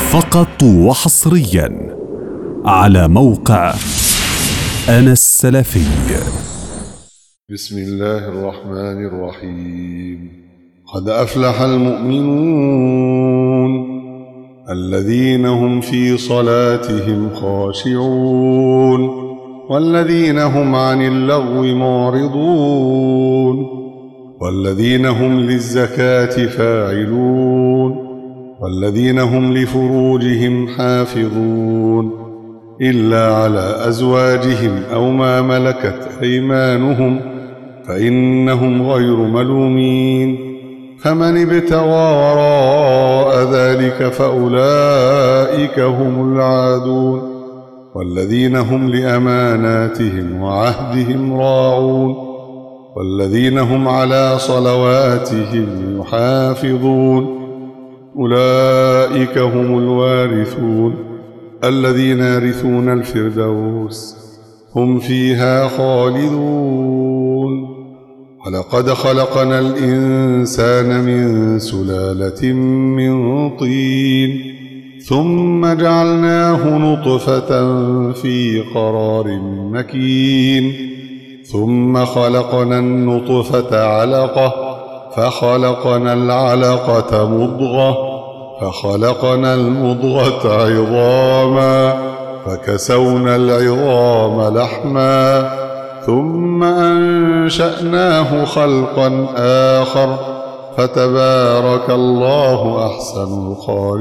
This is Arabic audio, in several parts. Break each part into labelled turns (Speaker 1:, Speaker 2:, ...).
Speaker 1: فقط وحصريا على موقع أنا السلفي.
Speaker 2: بسم الله الرحمن الرحيم. قد أفلح المؤمنون الذين هم في صلاتهم خاشعون والذين هم عن اللغو معرضون والذين هم للزكاة فاعلون والذين هم لفروجهم حافظون إلا على أزواجهم أو ما ملكت أيمانهم فإنهم غير ملومين، فمن ابتغى وراء ذلك فأولئك هم العادون والذين هم لأماناتهم وعهدهم راعون والذين هم على صلواتهم يحافظون. أولئك هم الوارثون الذين يرثون الفردوس هم فيها خالدون. ولقد خلقنا الإنسان من سلالة من طين ثم جعلناه نطفة في قرار مكين ثم خلقنا النطفة علقة فخلقنا العلقة مضغة فخلقنا المضغة عظاما فكسونا العظام لحما ثم أنشأناه خلقا آخر فتبارك الله أحسن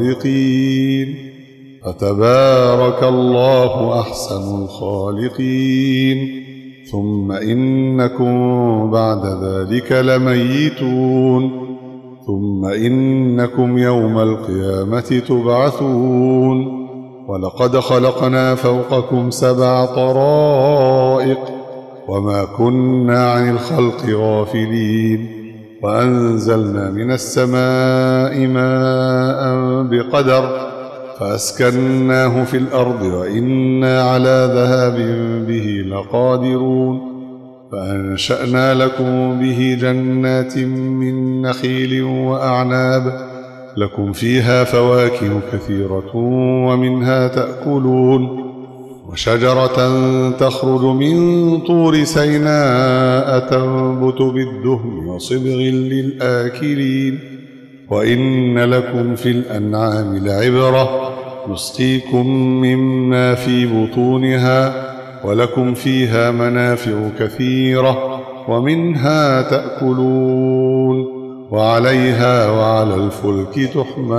Speaker 2: الخالقين. ثم إنكم بعد ذلك لميتون ثم إنكم يوم القيامة تبعثون. ولقد خلقنا فوقكم 7 طرائق وما كنا عن الخلق غافلين وأنزلنا من السماء ماء بقدر فأسكناه في الأرض وإنا على ذهاب به لقادرون. فأنشأنا لكم به جنات من نخيل وأعناب لكم فيها فواكه كثيرة ومنها تأكلون وشجرة تخرج من طور سيناء تنبت بالدهن وصبغ للآكلين. وإن لكم في الأنعام لعبرة نسقيكم مما في بطونها ولكم فيها منافع كثيرة ومنها تأكلون وعليها وعلى الفلك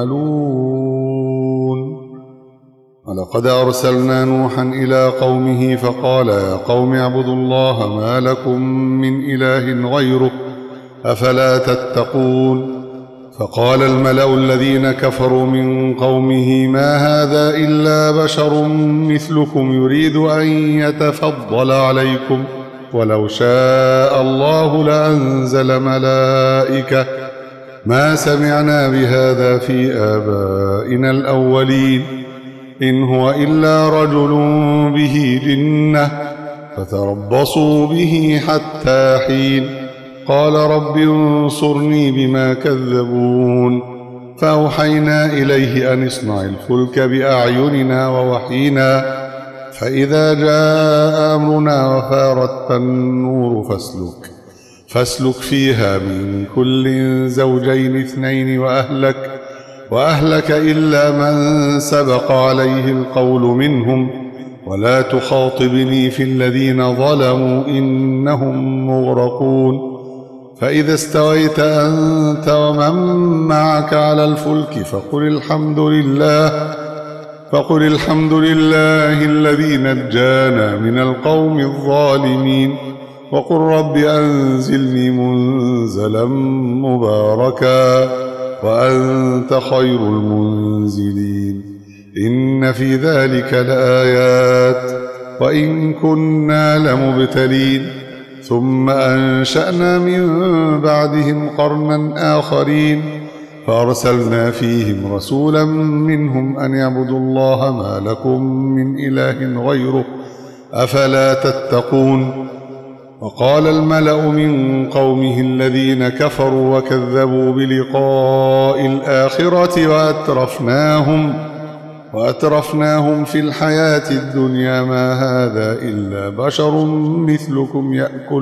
Speaker 2: تحملون. ولقد أرسلنا نوحا إلى قومه فقال يا قوم اعبدوا الله ما لكم من إله غيره أفلا تتقون. فقال الملأ الذين كفروا من قومه ما هذا إلا بشر مثلكم يريد أن يتفضل عليكم ولو شاء الله لأنزل ملائكة ما سمعنا بهذا في آبائنا الأولين إن هو إلا رجل به جنة فتربصوا به حتى حين. قال رب انصرني بما كذبون. فأوحينا إليه أن اصنع الفلك بأعيننا ووحينا فإذا جاء أمرنا وفارت النور فاسلك فيها من كل زوجين 2 وأهلك إلا من سبق عليه القول منهم ولا تخاطبني في الذين ظلموا إنهم مغرقون. فإذا استويت أنت ومن معك على الفلك فقل الحمد لله الذي نجانا من القوم الظالمين وقل رب أنزلني منزلا مباركا وأنت خير المنزلين. إن في ذلك لآيات وإن كنا لمبتلين. ثم أنشأنا من بعدهم قرنا آخرين فأرسلنا فيهم رسولا منهم أن يعبدوا الله ما لكم من إله غيره أفلا تتقون. وقال الملأ من قومه الذين كفروا وكذبوا بلقاء الآخرة وأترفناهم في الحياة الدنيا ما هذا إلا بشر مثلكم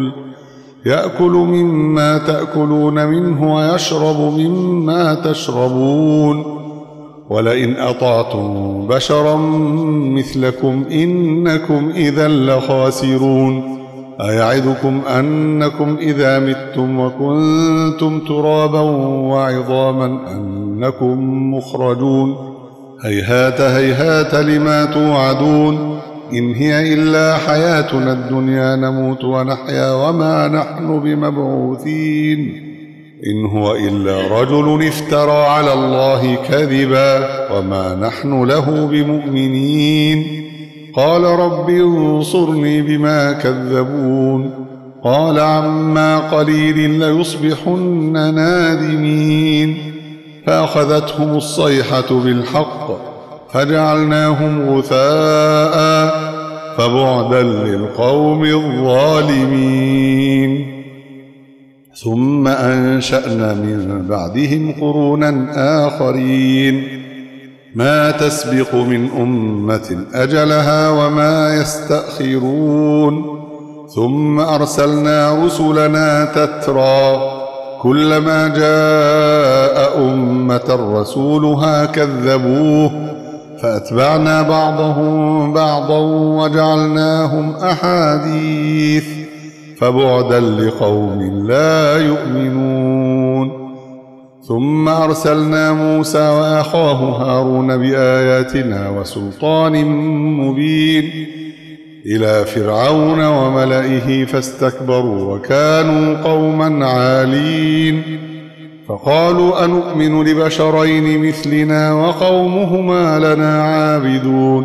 Speaker 2: يأكل مما تأكلون منه ويشرب مما تشربون ولئن أطعتم بشرا مثلكم إنكم إذا لخاسرون أيعدكم أنكم إذا متم وكنتم ترابا وعظاما أنكم مخرجون هيهات هيهات لما توعدون إن هي إلا حياتنا الدنيا نموت ونحيا وما نحن بمبعوثين إن هو إلا رجل افترى على الله كذبا وما نحن له بمؤمنين قال رب انصرني بما كذبون قال عما قليل ليصبحن نادمين فأخذتهم الصيحة بالحق فجعلناهم غثاء فبعدا للقوم الظالمين ثم أنشأنا من بعدهم قرونا آخرين ما تسبق من أمة أجلها وما يستأخرون ثم أرسلنا رسلنا تترى كلما جاء أمة رسولها كذبوه فأتبعنا بعضهم بعضا وجعلناهم أحاديث فبعدا لقوم لا يؤمنون ثم أرسلنا موسى وأخاه هارون بآياتنا وسلطان مبين إلى فرعون وملئه فاستكبروا وكانوا قوما عالين فقالوا أنؤمن لبشرين مثلنا وقومهما لنا عابدون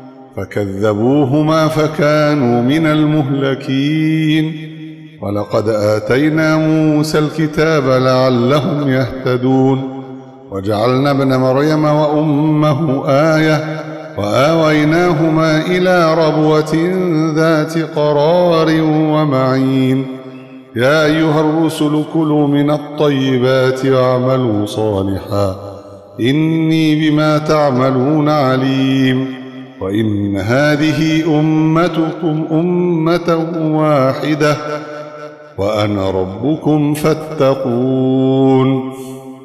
Speaker 2: فكذبوهما فكانوا من المهلكين ولقد آتينا موسى الكتاب لعلهم يهتدون وجعلنا ابن مريم وأمه آية وآويناهما إلى ربوة ذات قرار ومعين يا أيها الرسل كلوا من الطيبات واعملوا صالحا إني بما تعملون عليم وإن هذه أمتكم أمة واحدة وأنا ربكم فاتقون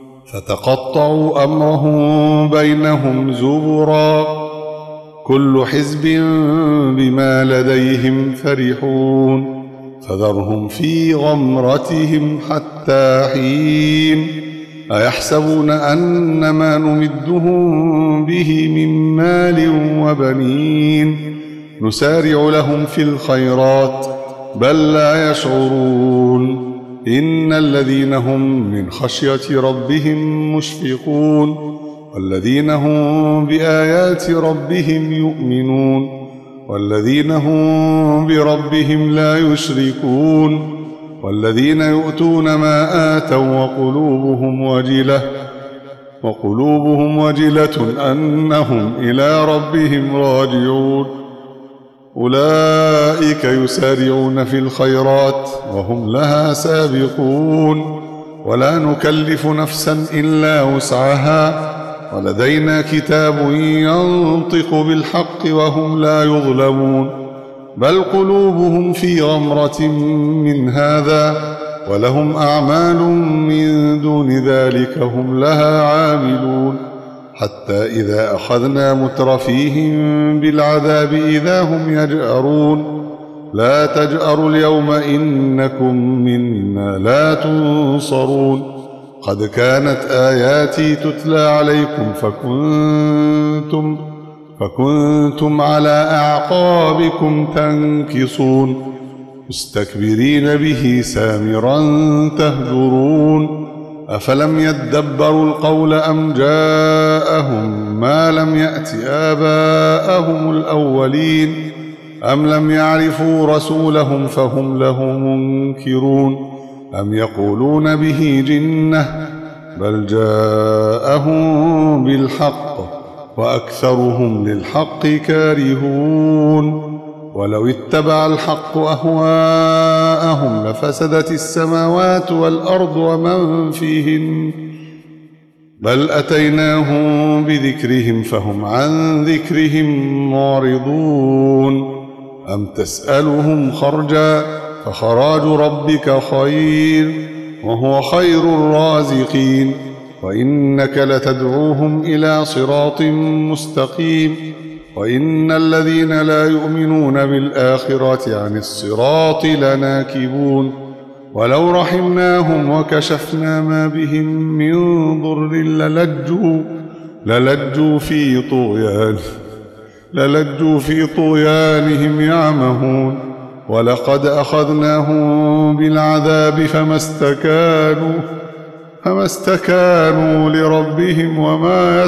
Speaker 2: فتقطعوا أمرهم بينهم زبرا كل حزب بما لديهم فرحون فذرهم في غمرتهم حتى حين أيحسبون أن ما نمدهم به من مال وبنين نسارع لهم في الخيرات بل لا يشعرون إن الذين هم من خشية ربهم مشفقون والذين هم بآيات ربهم يؤمنون والذين هم بربهم لا يشركون والذين يؤتون ما آتوا وقلوبهم وجلة أنهم إلى ربهم راجعون أولئك يسارعون في الخيرات وهم لها سابقون ولا نكلف نفسا إلا وسعها ولدينا كتاب ينطق بالحق وهم لا يظلمون بل قلوبهم في غمرة من هذا ولهم أعمال من دون ذلك هم لها عاملون حتى إذا أخذنا مترفيهم بالعذاب إذا هم يجأرون لا تجأروا اليوم إنكم منا لا تنصرون قد كانت آياتي تتلى عليكم فكنتم على أعقابكم تنكصون مستكبرين به سامرا تهجرون أفلم يدبروا القول أم جاءهم ما لم يأت آباءهم الأولين أم لم يعرفوا رسولهم فهم له منكرون أم يقولون به جنة بل جاءهم بالحق وأكثرهم للحق كارهون ولو اتبع الحق أهواءهم لفسدت السماوات والأرض ومن فيهن بل أتيناهم بذكرهم فهم عن ذكرهم معرضون أم تسألهم خرجا فخراج ربك خير وهو خير الرازقين وإنك لتدعوهم إلى صراط مستقيم وإن الذين لا يؤمنون بالآخرة عن الصراط لناكبون ولو رحمناهم وكشفنا ما بهم من ضر للجوا في طغيانهم يعمهون ولقد أخذناهم بالعذاب فما استكانوا لربهم وما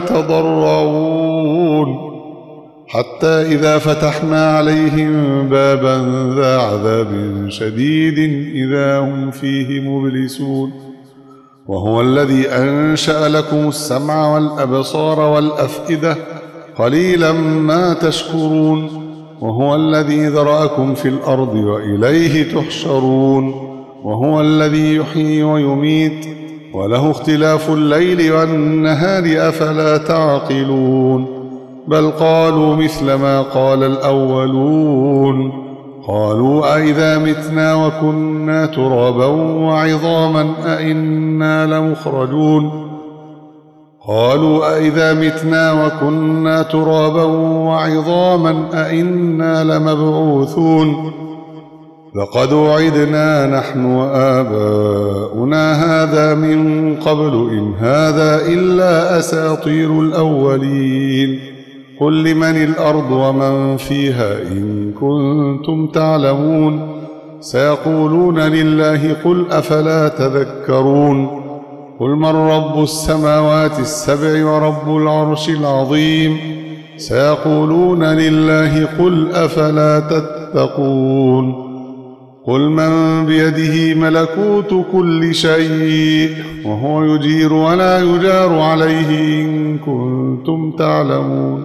Speaker 2: يتضرعون حتى إذا فتحنا عليهم بابا ذا عذاب شديد إذا هم فيه مبلسون وهو الذي أنشأ لكم السمع والأبصار والأفئدة قليلا ما تشكرون وهو الذي ذرأكم في الأرض وإليه تحشرون وهو الذي يحيي ويميت وله اختلاف الليل والنهار أفلا تعقلون بل قالوا مثل ما قال الأولون قالوا أئذا متنا وكنا ترابا وعظاما أئنا لمخرجون قالوا أئذا متنا وكنا ترابا وعظاما أئنا لمبعوثون لقد وعدنا نحن وآباؤنا هذا من قبل إن هذا إلا أساطير الأولين قل لمن الأرض ومن فيها إن كنتم تعلمون سيقولون لله قل أفلا تذكرون قل من رب السماوات السبع ورب العرش العظيم سيقولون لله قل أفلا تتقون قل من بيده ملكوت كل شيء وهو يجير ولا يجار عليه إن كنتم تعلمون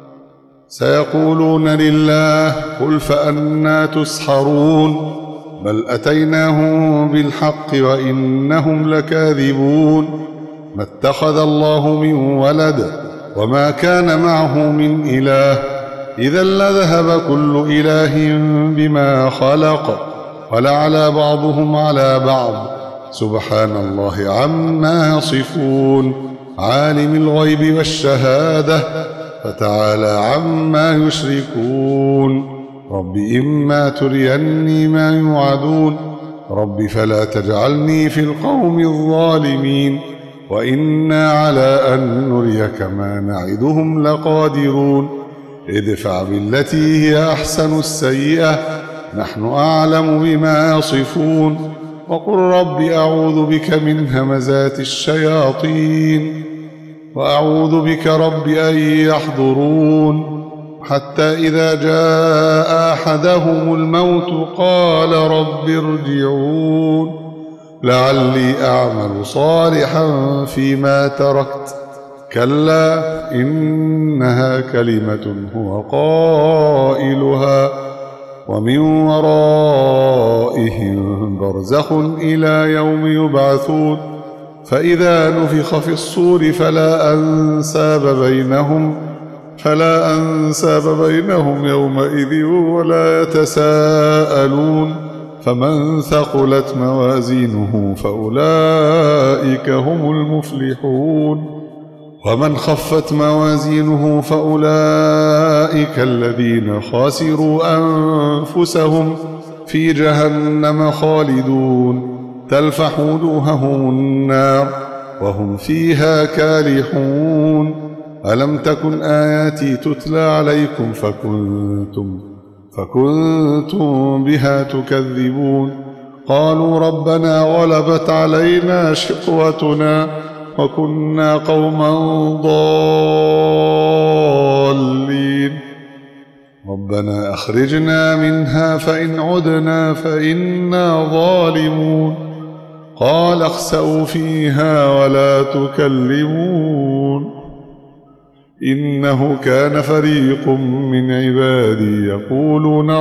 Speaker 2: سيقولون لله قل فأنى تسحرون بل أتيناهم بالحق وإنهم لكاذبون ما اتخذ الله من ولد وما كان معه من إله إذا لذهب كل إله بما خلق ولعلى بعضهم على بعض سبحان الله عما يصفون عالم الغيب والشهادة فتعالى عما يشركون رب إما تريني ما يوعدون رب فلا تجعلني في القوم الظالمين وإنا على أن نريك ما نعدهم لقادرون ادفع بالتي هي أحسن السيئة نحن أعلم بما يصفون وقل رب أعوذ بك من همزات الشياطين وأعوذ بك رب أن يحضرون حتى إذا جاء أحدهم الموت قال رب ارجعون لعلي أعمل صالحا فيما تركت كلا إنها كلمة هو قائلها ومن ورائهم برزخ إلى يوم يبعثون فإذا نفخ في الصور فلا أنساب بينهم يومئذ ولا يتساءلون فمن ثقلت موازينه فأولئك هم المفلحون ومن خفت موازينه فأولئك الذين خاسروا أنفسهم في جهنم خالدون تلفح وجوههم النار وهم فيها كالحون ألم تكن آياتي تتلى عليكم فكنتم بها تكذبون قالوا ربنا غلبت علينا شقوتنا وكنا قوما ضالين ربنا أخرجنا منها فإن عدنا فإنا ظالمون قال اخسئوا فيها ولا تكلمون إنه كان فريق من عبادي يقولون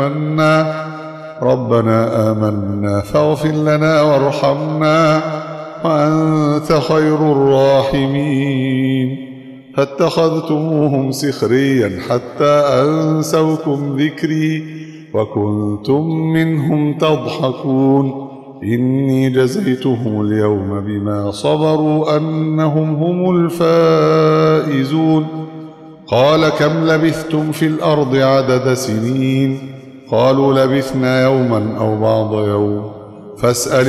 Speaker 2: ربنا آمنا فاغفر لنا وارحمنا وأنت خير الراحمين. فاتخذتموهم سخريا حتى أنسوكم ذكري وكنتم منهم تضحكون. إني جزيتهم اليوم بما صبروا أنهم هم الفائزون. قال كم لبثتم في الأرض عدد سنين؟ قالوا لبثنا يوما أو بعض يوم فاسأل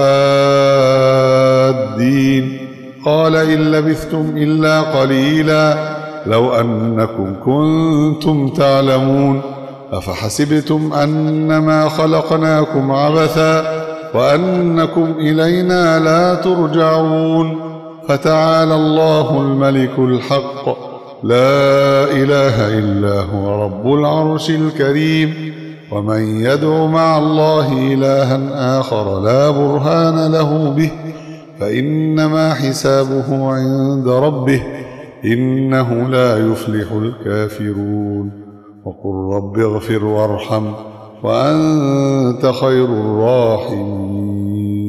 Speaker 2: العادين. قال إن لبثتم إلا قليلا لو أنكم كنتم تعلمون. أفحسبتم أنما خلقناكم عبثا وأنكم إلينا لا ترجعون. فتعالى الله الملك الحق لا إله إلا هو رب العرش الكريم. ومن يدع مع الله إلها آخر لا برهان له به فإنما حسابه عند ربه إنه لا يفلح الكافرون. وقل رب اغفر وارحم وأنت خير الراحمين.